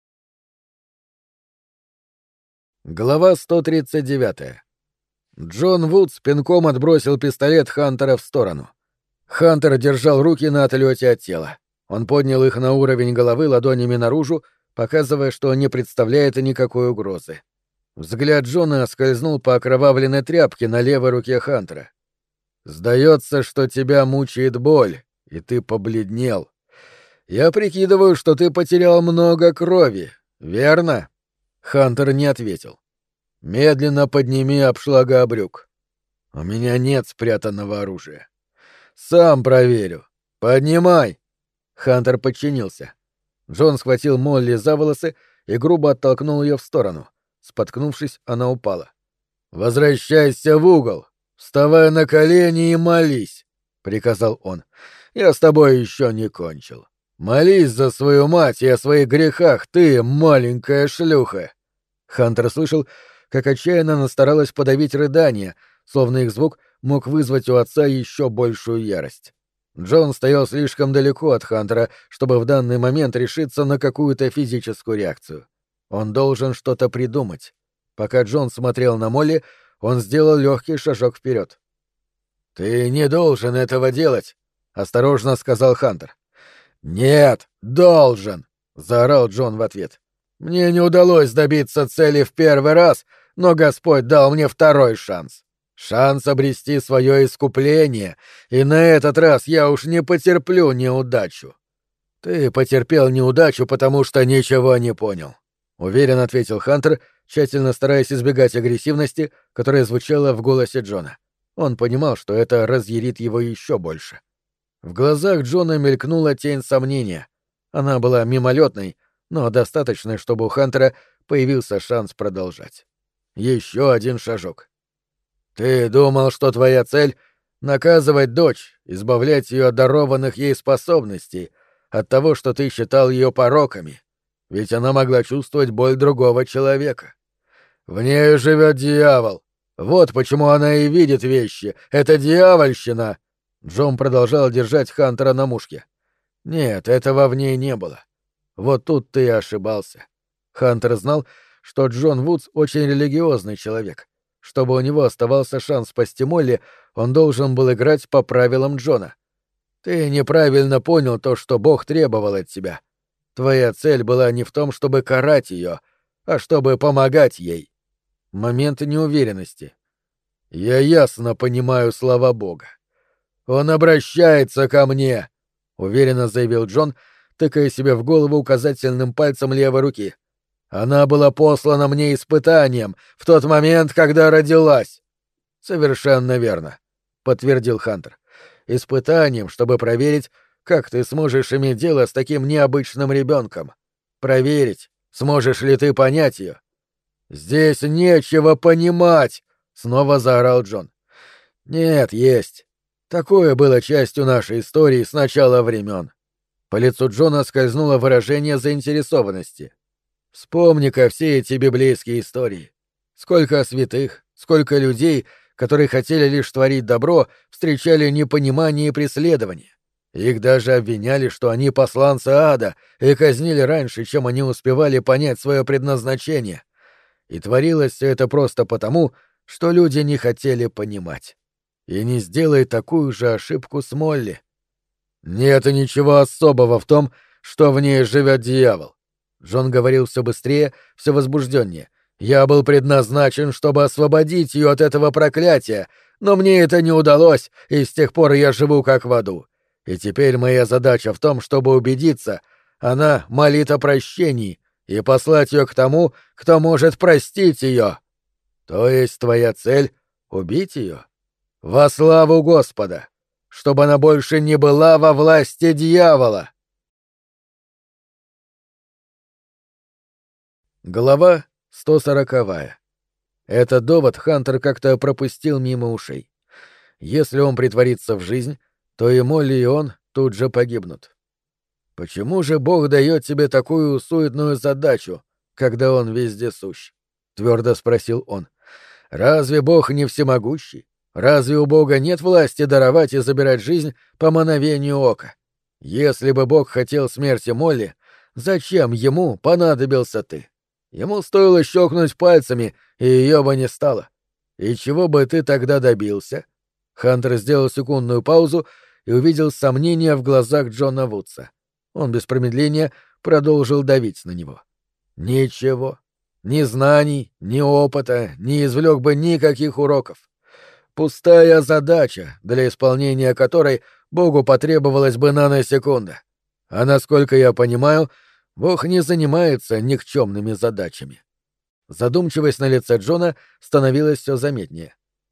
Speaker 1: Глава 139. Джон Вудс пинком отбросил пистолет Хантера в сторону. Хантер держал руки на отлете от тела. Он поднял их на уровень головы ладонями наружу, показывая, что не представляет никакой угрозы. Взгляд Джона скользнул по окровавленной тряпке на левой руке Хантера. «Сдается, что тебя мучает боль, и ты побледнел. Я прикидываю, что ты потерял много крови, верно?» Хантер не ответил. «Медленно подними обшлагобрюк. У меня нет спрятанного оружия. Сам проверю. Поднимай!» Хантер подчинился. Джон схватил Молли за волосы и грубо оттолкнул ее в сторону. Споткнувшись, она упала. «Возвращайся в угол! Вставай на колени и молись!» — приказал он. «Я с тобой еще не кончил. Молись за свою мать и о своих грехах, ты, маленькая шлюха!» Хантер слышал, как отчаянно она старалась подавить рыдания, словно их звук мог вызвать у отца еще большую ярость. Джон стоял слишком далеко от Хантера, чтобы в данный момент решиться на какую-то физическую реакцию. Он должен что-то придумать. Пока Джон смотрел на Молли, он сделал легкий шажок вперед. «Ты не должен этого делать», — осторожно сказал Хантер. «Нет, должен», — заорал Джон в ответ. «Мне не удалось добиться цели в первый раз, но Господь дал мне второй шанс. Шанс обрести свое искупление, и на этот раз я уж не потерплю неудачу». «Ты потерпел неудачу, потому что ничего не понял», — уверенно ответил Хантер, тщательно стараясь избегать агрессивности, которая звучала в голосе Джона. Он понимал, что это разъярит его еще больше. В глазах Джона мелькнула тень сомнения. Она была мимолетной, но достаточной, чтобы у Хантера появился шанс продолжать. Еще один шажок. «Ты думал, что твоя цель — наказывать дочь, избавлять ее от дарованных ей способностей, от того, что ты считал ее пороками, ведь она могла чувствовать боль другого человека. В ней живет дьявол. Вот почему она и видит вещи. Это дьявольщина!» Джон продолжал держать Хантера на мушке. «Нет, этого в ней не было. Вот тут ты и ошибался». Хантер знал, что Джон Вудс очень религиозный человек. Чтобы у него оставался шанс спасти Молли, он должен был играть по правилам Джона. «Ты неправильно понял то, что Бог требовал от тебя. Твоя цель была не в том, чтобы карать ее, а чтобы помогать ей». Момент неуверенности. «Я ясно понимаю слова Бога. Он обращается ко мне», — уверенно заявил Джон, тыкая себе в голову указательным пальцем левой руки. «Она была послана мне испытанием в тот момент, когда родилась». «Совершенно верно», — подтвердил Хантер. «Испытанием, чтобы проверить, как ты сможешь иметь дело с таким необычным ребенком. Проверить, сможешь ли ты понять ее». «Здесь нечего понимать!» — снова заорал Джон. «Нет, есть. Такое было частью нашей истории с начала времен». По лицу Джона скользнуло выражение заинтересованности. «Вспомни-ка все эти библейские истории. Сколько святых, сколько людей, которые хотели лишь творить добро, встречали непонимание и преследование. Их даже обвиняли, что они посланцы ада, и казнили раньше, чем они успевали понять свое предназначение. И творилось все это просто потому, что люди не хотели понимать. И не сделай такую же ошибку с Молли. Нет ничего особого в том, что в ней живет дьявол. Джон говорил все быстрее, все возбужденнее. Я был предназначен, чтобы освободить ее от этого проклятия, но мне это не удалось, и с тех пор я живу как в аду. И теперь моя задача в том, чтобы убедиться, она молит о прощении, и послать ее к тому, кто может простить ее. То есть твоя цель — убить ее? Во славу Господа! Чтобы она больше не была во власти дьявола!» Глава 140. Этот довод Хантер как-то пропустил мимо ушей. Если он притворится в жизнь, то и Молли, и он тут же погибнут. «Почему же Бог дает тебе такую суетную задачу, когда Он везде сущ?» — твердо спросил он. «Разве Бог не всемогущий? Разве у Бога нет власти даровать и забирать жизнь по мановению ока? Если бы Бог хотел смерти Молли, зачем Ему понадобился ты? Ему стоило щелкнуть пальцами, и ее бы не стало. И чего бы ты тогда добился?» Хантер сделал секундную паузу и увидел сомнения в глазах Джона Вудса. Он без промедления продолжил давить на него. «Ничего. Ни знаний, ни опыта, не извлек бы никаких уроков. Пустая задача, для исполнения которой Богу потребовалась бы наносекунда. А насколько я понимаю, Бог не занимается никчемными задачами. Задумчивость на лице Джона становилась все заметнее.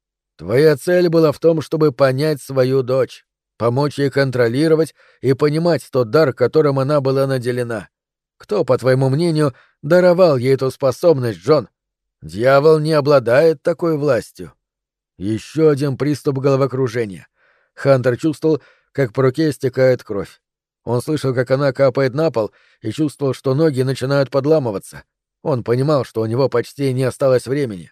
Speaker 1: Твоя цель была в том, чтобы понять свою дочь, помочь ей контролировать и понимать тот дар, которым она была наделена. Кто, по твоему мнению, даровал ей эту способность, Джон? Дьявол не обладает такой властью. Еще один приступ головокружения. Хантер чувствовал, как по руке стекает кровь. Он слышал, как она капает на пол, и чувствовал, что ноги начинают подламываться. Он понимал, что у него почти не осталось времени.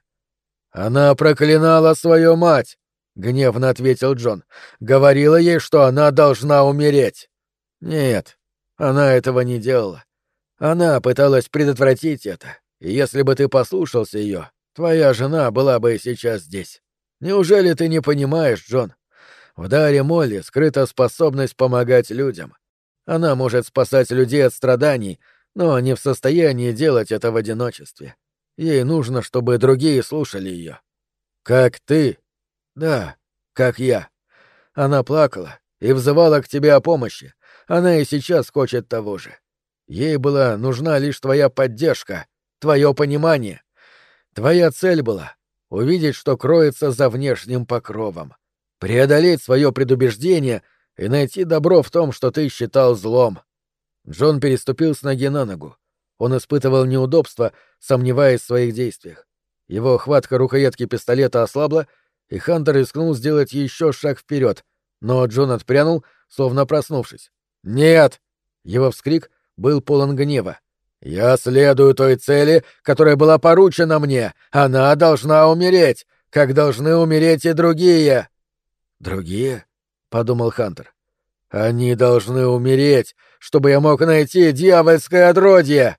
Speaker 1: «Она проклинала свою мать!» — гневно ответил Джон. «Говорила ей, что она должна умереть!» «Нет, она этого не делала. Она пыталась предотвратить это, и если бы ты послушался ее, твоя жена была бы сейчас здесь. Неужели ты не понимаешь, Джон? В даре Молли скрыта способность помогать людям. Она может спасать людей от страданий, но не в состоянии делать это в одиночестве. Ей нужно, чтобы другие слушали ее. Как ты? Да, как я. Она плакала и взывала к тебе о помощи. Она и сейчас хочет того же. Ей была нужна лишь твоя поддержка, твое понимание. Твоя цель была — увидеть, что кроется за внешним покровом, преодолеть свое предубеждение и найти добро в том, что ты считал злом. Джон переступил с ноги на ногу. Он испытывал неудобство, сомневаясь в своих действиях. Его хватка рукоятки пистолета ослабла, и Хантер рискнул сделать еще шаг вперед, но Джон отпрянул, словно проснувшись. «Нет!» Его вскрик был полон гнева. «Я следую той цели, которая была поручена мне. Она должна умереть, как должны умереть и другие». «Другие?» — подумал Хантер. «Они должны умереть, чтобы я мог найти дьявольское отродье!»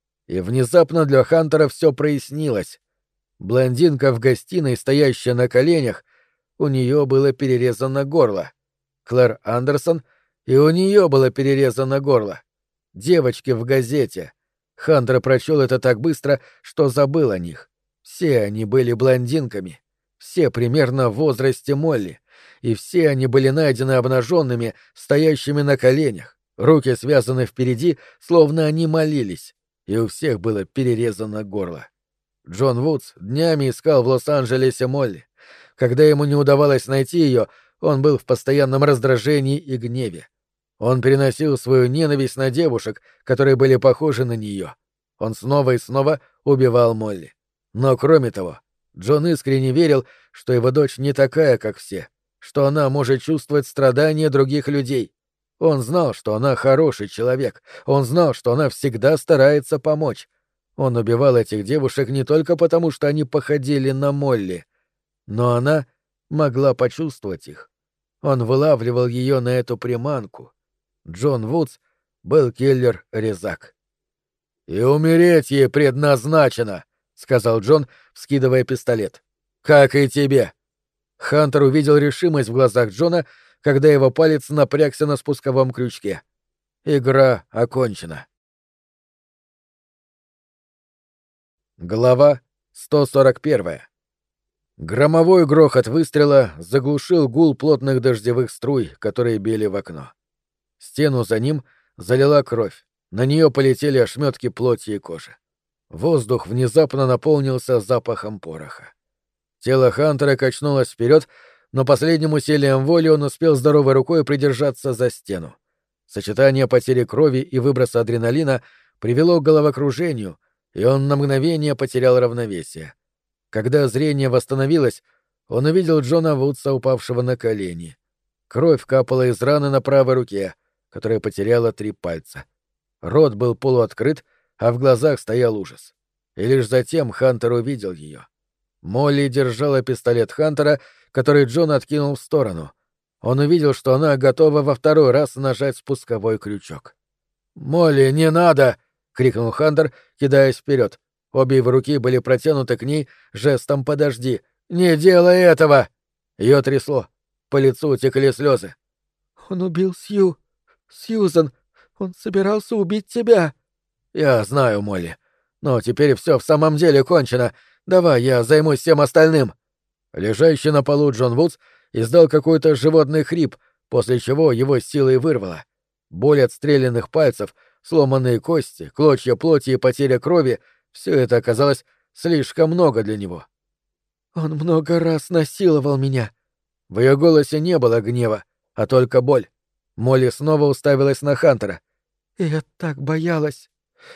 Speaker 1: И внезапно для Хантера все прояснилось. Блондинка в гостиной, стоящая на коленях, у нее было перерезано горло. Клэр Андерсон, и у нее было перерезано горло. Девочки в газете. Хантер прочел это так быстро, что забыл о них. Все они были блондинками. Все примерно в возрасте Молли. И все они были найдены обнаженными, стоящими на коленях. Руки связаны впереди, словно они молились. И у всех было перерезано горло. Джон Вудс днями искал в Лос-Анджелесе Молли. Когда ему не удавалось найти ее, он был в постоянном раздражении и гневе. Он переносил свою ненависть на девушек, которые были похожи на нее. Он снова и снова убивал Молли. Но кроме того, Джон искренне верил, что его дочь не такая, как все, что она может чувствовать страдания других людей. Он знал, что она хороший человек, он знал, что она всегда старается помочь. Он убивал этих девушек не только потому, что они походили на Молли, но она могла почувствовать их. Он вылавливал ее на эту приманку. Джон Вудс был киллер-резак. «И умереть ей предназначено», — сказал Джон, вскидывая пистолет. «Как и тебе». Хантер увидел решимость в глазах Джона, когда его палец напрягся на спусковом крючке. Игра окончена. Глава 141. Громовой грохот выстрела заглушил гул плотных дождевых струй, которые били в окно. Стену за ним залила кровь, на нее полетели ошметки плоти и кожи. Воздух внезапно наполнился запахом пороха. Тело Хантера качнулось вперед, но последним усилием воли он успел здоровой рукой придержаться за стену. Сочетание потери крови и выброса адреналина привело к головокружению, и он на мгновение потерял равновесие. Когда зрение восстановилось, он увидел Джона Вудса, упавшего на колени. Кровь капала из раны на правой руке, которая потеряла 3 пальца. Рот был полуоткрыт, а в глазах стоял ужас. И лишь затем Хантер увидел ее. Молли держала пистолет Хантера, который Джон откинул в сторону. Он увидел, что она готова во второй раз нажать спусковой крючок. «Молли, не надо!» — крикнул Хантер, кидаясь вперед. Обе его руки были протянуты к ней жестом «подожди». «Не делай этого!» Ее трясло. По лицу текли слезы.
Speaker 2: «Он убил Сью. Сьюзан. Он собирался убить тебя».
Speaker 1: «Я знаю, Молли. Но теперь все в самом деле кончено. Давай я займусь всем остальным». Лежащий на полу Джон Вудс издал какой-то животный хрип, после чего его силой вырвало. Боль от стрелянных пальцев, сломанные кости, клочья плоти и потеря крови — все это оказалось слишком много для него.
Speaker 2: «Он много раз насиловал меня».
Speaker 1: В ее голосе не было гнева, а только боль. Молли снова уставилась на Хантера.
Speaker 2: «И я так боялась».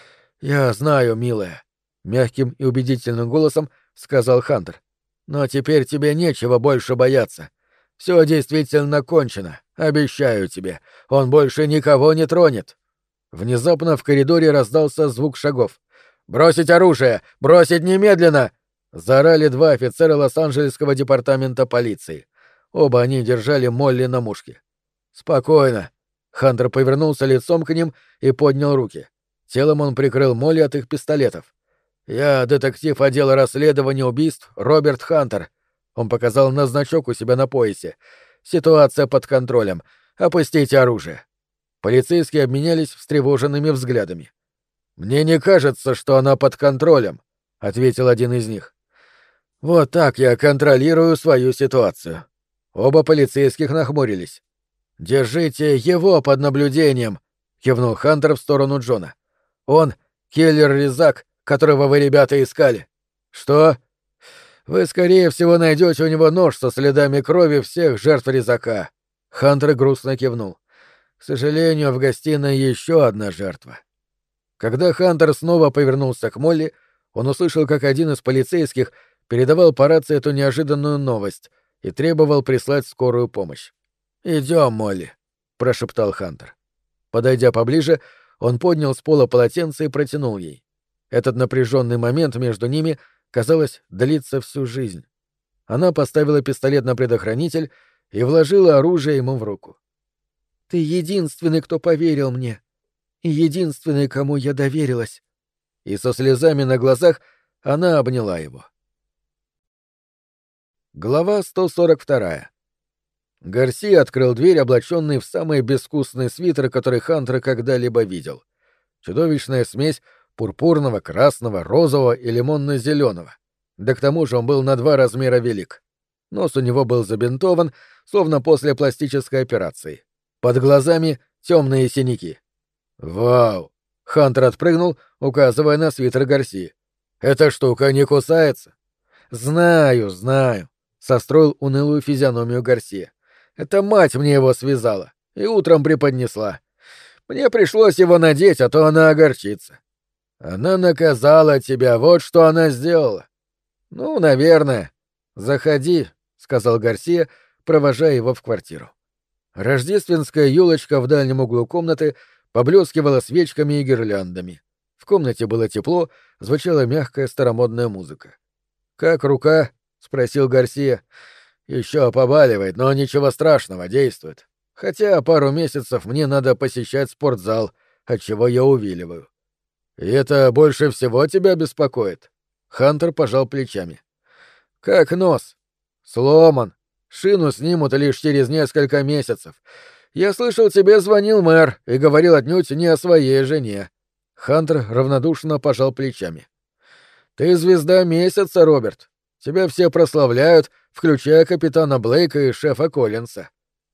Speaker 1: «Я знаю, милая», — мягким и убедительным голосом сказал Хантер. «Но теперь тебе нечего больше бояться. Все действительно кончено, обещаю тебе. Он больше никого не тронет». Внезапно в коридоре раздался звук шагов. «Бросить оружие! Бросить немедленно!» — заорали два офицера Лос-Анджелесского департамента полиции. Оба они держали Молли на мушке. «Спокойно». Хантер повернулся лицом к ним и поднял руки. Телом он прикрыл Молли от их пистолетов. «Я детектив отдела расследования убийств Роберт Хантер». Он показал на значок у себя на поясе. «Ситуация под контролем. Опустите оружие». Полицейские обменялись встревоженными взглядами. «Мне не кажется, что она под контролем», — ответил один из них. «Вот так я контролирую свою ситуацию». Оба полицейских нахмурились. «Держите его под наблюдением», — кивнул Хантер в сторону Джона. «Он — киллер-резак, которого вы, ребята, искали». «Что?» «Вы, скорее всего, найдете у него нож со следами крови всех жертв резака». Хантер грустно кивнул. «К сожалению, в гостиной еще одна жертва». Когда Хантер снова повернулся к Молли, он услышал, как один из полицейских передавал по рации эту неожиданную новость и требовал прислать скорую помощь. «Идем, Молли», — прошептал Хантер. Подойдя поближе, он поднял с пола полотенце и протянул ей. Этот напряженный момент между ними, казалось, длится всю жизнь. Она поставила пистолет на предохранитель и вложила оружие ему в руку.
Speaker 2: «Ты единственный, кто поверил мне. И единственный, кому я доверилась».
Speaker 1: И со слезами на глазах она обняла его. Глава 142. Гарсия открыл дверь, облаченный в самый безвкусный свитер, который Хантер когда-либо видел. Чудовищная смесь пурпурного, красного, розового и лимонно-зеленого. Да к тому же он был на 2 размера велик. Нос у него был забинтован, словно после пластической операции. Под глазами темные синяки. «Вау!» — Хантер отпрыгнул, указывая на свитер Гарсии. «Эта штука не кусается?» «Знаю, знаю», — состроил унылую физиономию Гарсия. «Это мать мне его связала и утром преподнесла. Мне пришлось его надеть, а то она огорчится». «Она наказала тебя, вот что она сделала». «Ну, наверное. Заходи», — сказал Гарсия, провожая его в квартиру. Рождественская елочка в дальнем углу комнаты поблескивала свечками и гирляндами. В комнате было тепло, звучала мягкая старомодная музыка. «Как рука?» — спросил Гарсия. «Еще побаливает, но ничего страшного, действует. Хотя пару месяцев мне надо посещать спортзал, отчего я увиливаю». «И это больше всего тебя беспокоит?» Хантер пожал плечами. «Как нос. Сломан. Шину снимут лишь через несколько месяцев. Я слышал, тебе звонил мэр и говорил отнюдь не о своей жене». Хантер равнодушно пожал плечами. «Ты звезда месяца, Роберт. Тебя все прославляют, включая капитана Блейка и шефа Коллинса.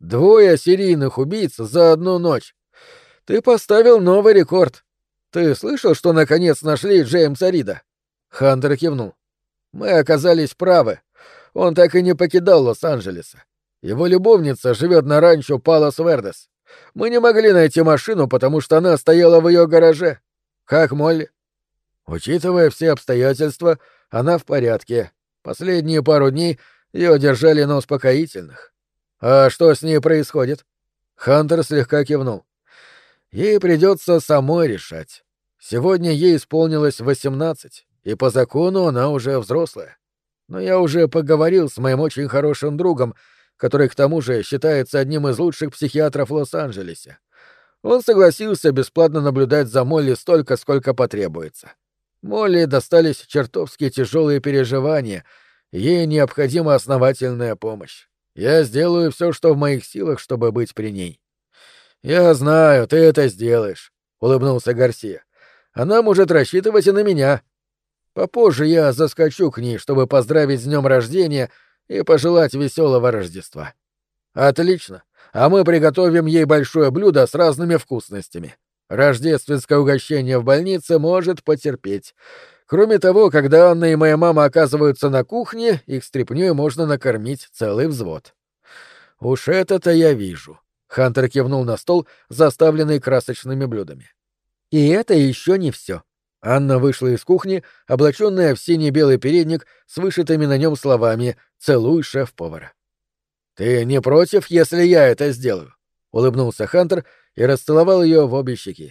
Speaker 1: 2 серийных убийц за одну ночь. Ты поставил новый рекорд. Ты слышал, что наконец нашли Джеймса Рида?» Хантер кивнул. «Мы оказались правы. Он так и не покидал Лос-Анджелеса. Его любовница живет на ранчо Палос-Вердес. Мы не могли найти машину, потому что она стояла в ее гараже. Как Молли?» «Учитывая все обстоятельства, она в порядке. Последние пару дней ее держали на успокоительных». «А что с ней происходит?» Хантер слегка кивнул. «Ей придется самой решать. Сегодня ей исполнилось 18, и по закону она уже взрослая. Но я уже поговорил с моим очень хорошим другом, который к тому же считается одним из лучших психиатров в Лос-Анджелесе. Он согласился бесплатно наблюдать за Молли столько, сколько потребуется. Молли достались чертовски тяжелые переживания, ей необходима основательная помощь. Я сделаю все, что в моих силах, чтобы быть при ней». «Я знаю, ты это сделаешь», — улыбнулся Гарсия. «Она может рассчитывать и на меня. Попозже я заскочу к ней, чтобы поздравить с днем рождения и пожелать веселого Рождества». «Отлично. а мы приготовим ей большое блюдо с разными вкусностями. Рождественское угощение в больнице может потерпеть. Кроме того, когда Анна и моя мама оказываются на кухне, их стряпнёй можно накормить целый взвод». «Уж это-то я вижу». Хантер кивнул на стол, заставленный красочными блюдами. «И это еще не все». Анна вышла из кухни, облаченная в синий-белый передник с вышитыми на нем словами «Целуй шеф-повара». «Ты не против, если я это сделаю?» — улыбнулся Хантер и расцеловал ее в обе щеки.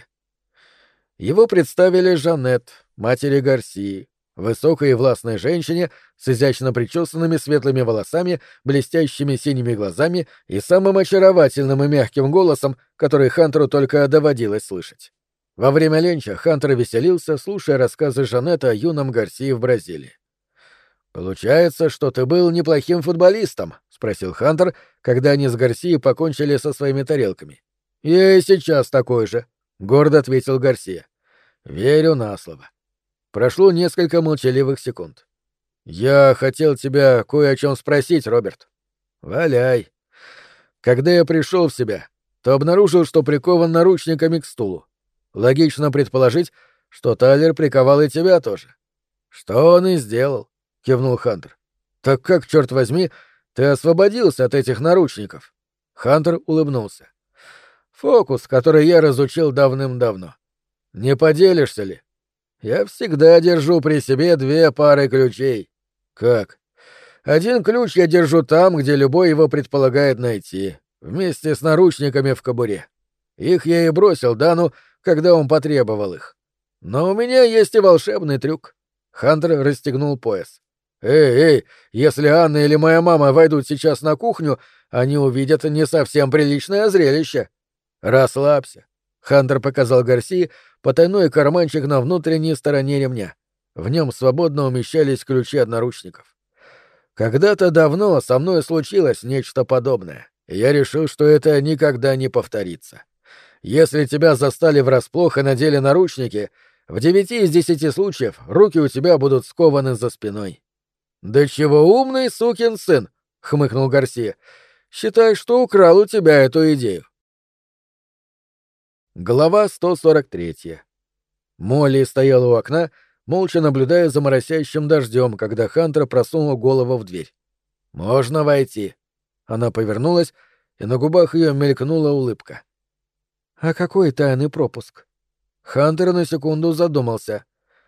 Speaker 1: Его представили Жанет, матери Гарсии, высокой и властной женщине с изящно причесанными светлыми волосами, блестящими синими глазами и самым очаровательным и мягким голосом, который Хантеру только доводилось слышать. Во время ленча Хантер веселился, слушая рассказы Жанет о юном Гарсии в Бразилии. «Получается, что ты был неплохим футболистом?» — спросил Хантер, когда они с Гарсией покончили со своими тарелками. «Я и сейчас такой же», — гордо ответил Гарсия. «Верю на слово». Прошло несколько молчаливых секунд. «Я хотел тебя кое о чем спросить, Роберт». «Валяй». «Когда я пришел в себя, то обнаружил, что прикован наручниками к стулу. Логично предположить, что Тайлер приковал и тебя тоже». «Что он и сделал», — кивнул Хантер. «Так как, черт возьми, ты освободился от этих наручников?» Хантер улыбнулся. «Фокус, который я разучил давным-давно. Не поделишься ли? Я всегда держу при себе 2 пары ключей». «Как?» «Один ключ я держу там, где любой его предполагает найти, вместе с наручниками в кобуре. Их я и бросил Дану, когда он потребовал их. Но у меня есть и волшебный трюк». Хантер расстегнул пояс. «Эй, если Анна или моя мама войдут сейчас на кухню, они увидят не совсем приличное зрелище». «Расслабься». Хантер показал Гарсии потайной карманчик на внутренней стороне ремня. В нем свободно умещались ключи от наручников. «Когда-то давно со мной случилось нечто подобное, и я решил, что это никогда не повторится. Если тебя застали врасплох и надели наручники, в 9 из 10 случаев руки у тебя будут скованы за спиной». «Да чего умный сукин сын!» — хмыкнул Гарсия. «Считай, что украл у тебя эту идею». Глава 143. Молли стояла у окна, молча наблюдая за моросящим дождем, когда Хантер просунул голову в дверь. «Можно войти». Она повернулась, и на губах ее мелькнула улыбка. «А какой тайный пропуск?» Хантер на секунду задумался.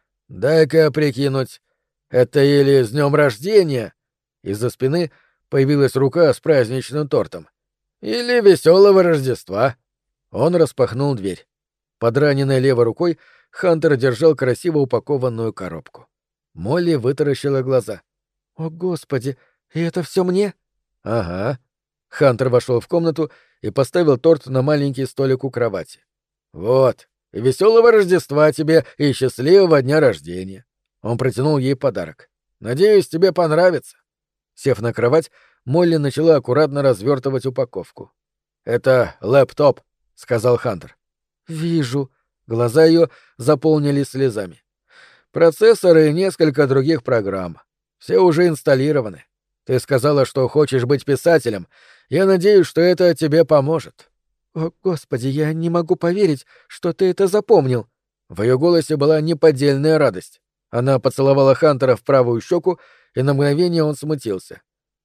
Speaker 1: «Дай-ка прикинуть. Это или с днем рождения?» Из-за спины появилась рука с праздничным тортом. «Или веселого Рождества». Он распахнул дверь. Под раненой левой рукой Хантер держал красиво упакованную коробку. Молли вытаращила глаза. «О, Господи, и это все мне?» «Ага». Хантер вошел в комнату и поставил торт на маленький столик у кровати. «Вот, и веселого Рождества тебе, и счастливого дня рождения». Он протянул ей подарок. «Надеюсь, тебе понравится». Сев на кровать, Молли начала аккуратно развертывать упаковку. «Это лэптоп», — сказал Хантер. «Вижу». Глаза ее заполнились слезами. «Процессоры и несколько других программ. Все уже инсталлированы. Ты сказала, что хочешь быть писателем. Я надеюсь, что это тебе поможет». «О, Господи, я не могу поверить, что ты это запомнил». В ее голосе была неподдельная радость. Она поцеловала Хантера в правую щеку, и на мгновение он смутился.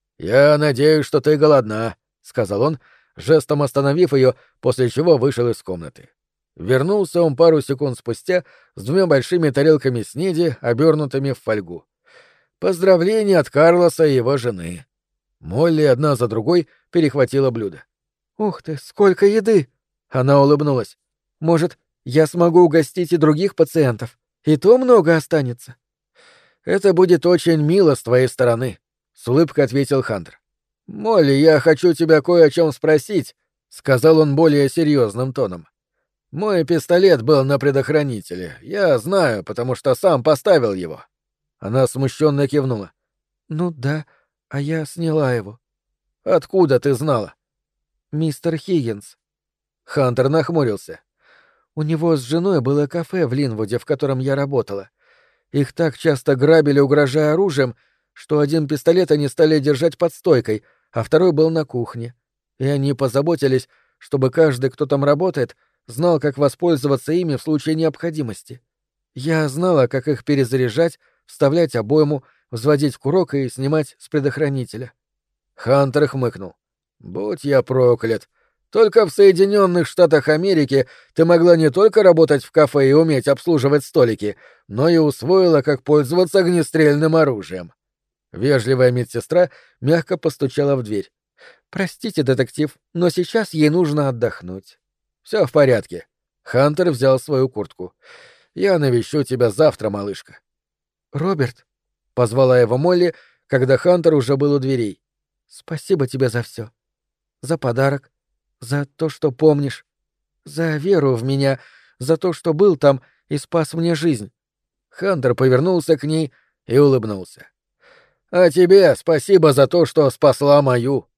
Speaker 1: «Я надеюсь, что ты голодна», — сказал он, жестом остановив ее, после чего вышел из комнаты. Вернулся он пару секунд спустя с 2 большими тарелками снеди, обернутыми в фольгу. Поздравления от Карлоса и его жены. Молли одна за другой перехватила блюдо. «Ух ты, сколько еды!» Она улыбнулась. «Может, я смогу угостить и других пациентов? И то много останется». «Это будет очень мило с твоей стороны», — с улыбкой ответил Хантер. «Молли, я хочу тебя кое о чем спросить», — сказал он более серьезным тоном. «Мой пистолет был на предохранителе. Я знаю, потому что сам поставил его». Она смущенно кивнула. «Ну да, а я сняла его». «Откуда ты знала?» «Мистер Хиггинс». Хантер нахмурился. «У него с женой было кафе в Линвуде, в котором я работала. Их так часто грабили, угрожая оружием, что один пистолет они стали держать под стойкой, а второй был на кухне.
Speaker 2: и они позаботились, чтобы каждый, кто там работает, знал, как воспользоваться ими в случае необходимости. Я знала, как их перезаряжать, вставлять обойму, взводить курок и снимать с предохранителя.
Speaker 1: Хантер хмыкнул. «Будь я проклят. Только в Соединенных Штатах Америки ты могла не только работать в кафе и уметь обслуживать столики, но и усвоила, как пользоваться огнестрельным оружием». Вежливая медсестра мягко постучала в дверь.
Speaker 2: «Простите, детектив, но сейчас ей нужно отдохнуть».
Speaker 1: «Все в порядке». Хантер взял свою куртку. «Я навещу тебя завтра, малышка».
Speaker 2: «Роберт»,
Speaker 1: — позвала его Молли, когда Хантер уже был у дверей.
Speaker 2: «Спасибо тебе за все. За подарок, за то, что помнишь, за веру в меня, за то, что был там и спас мне жизнь».
Speaker 1: Хантер повернулся к ней и улыбнулся. «А тебе спасибо за то, что спасла мою».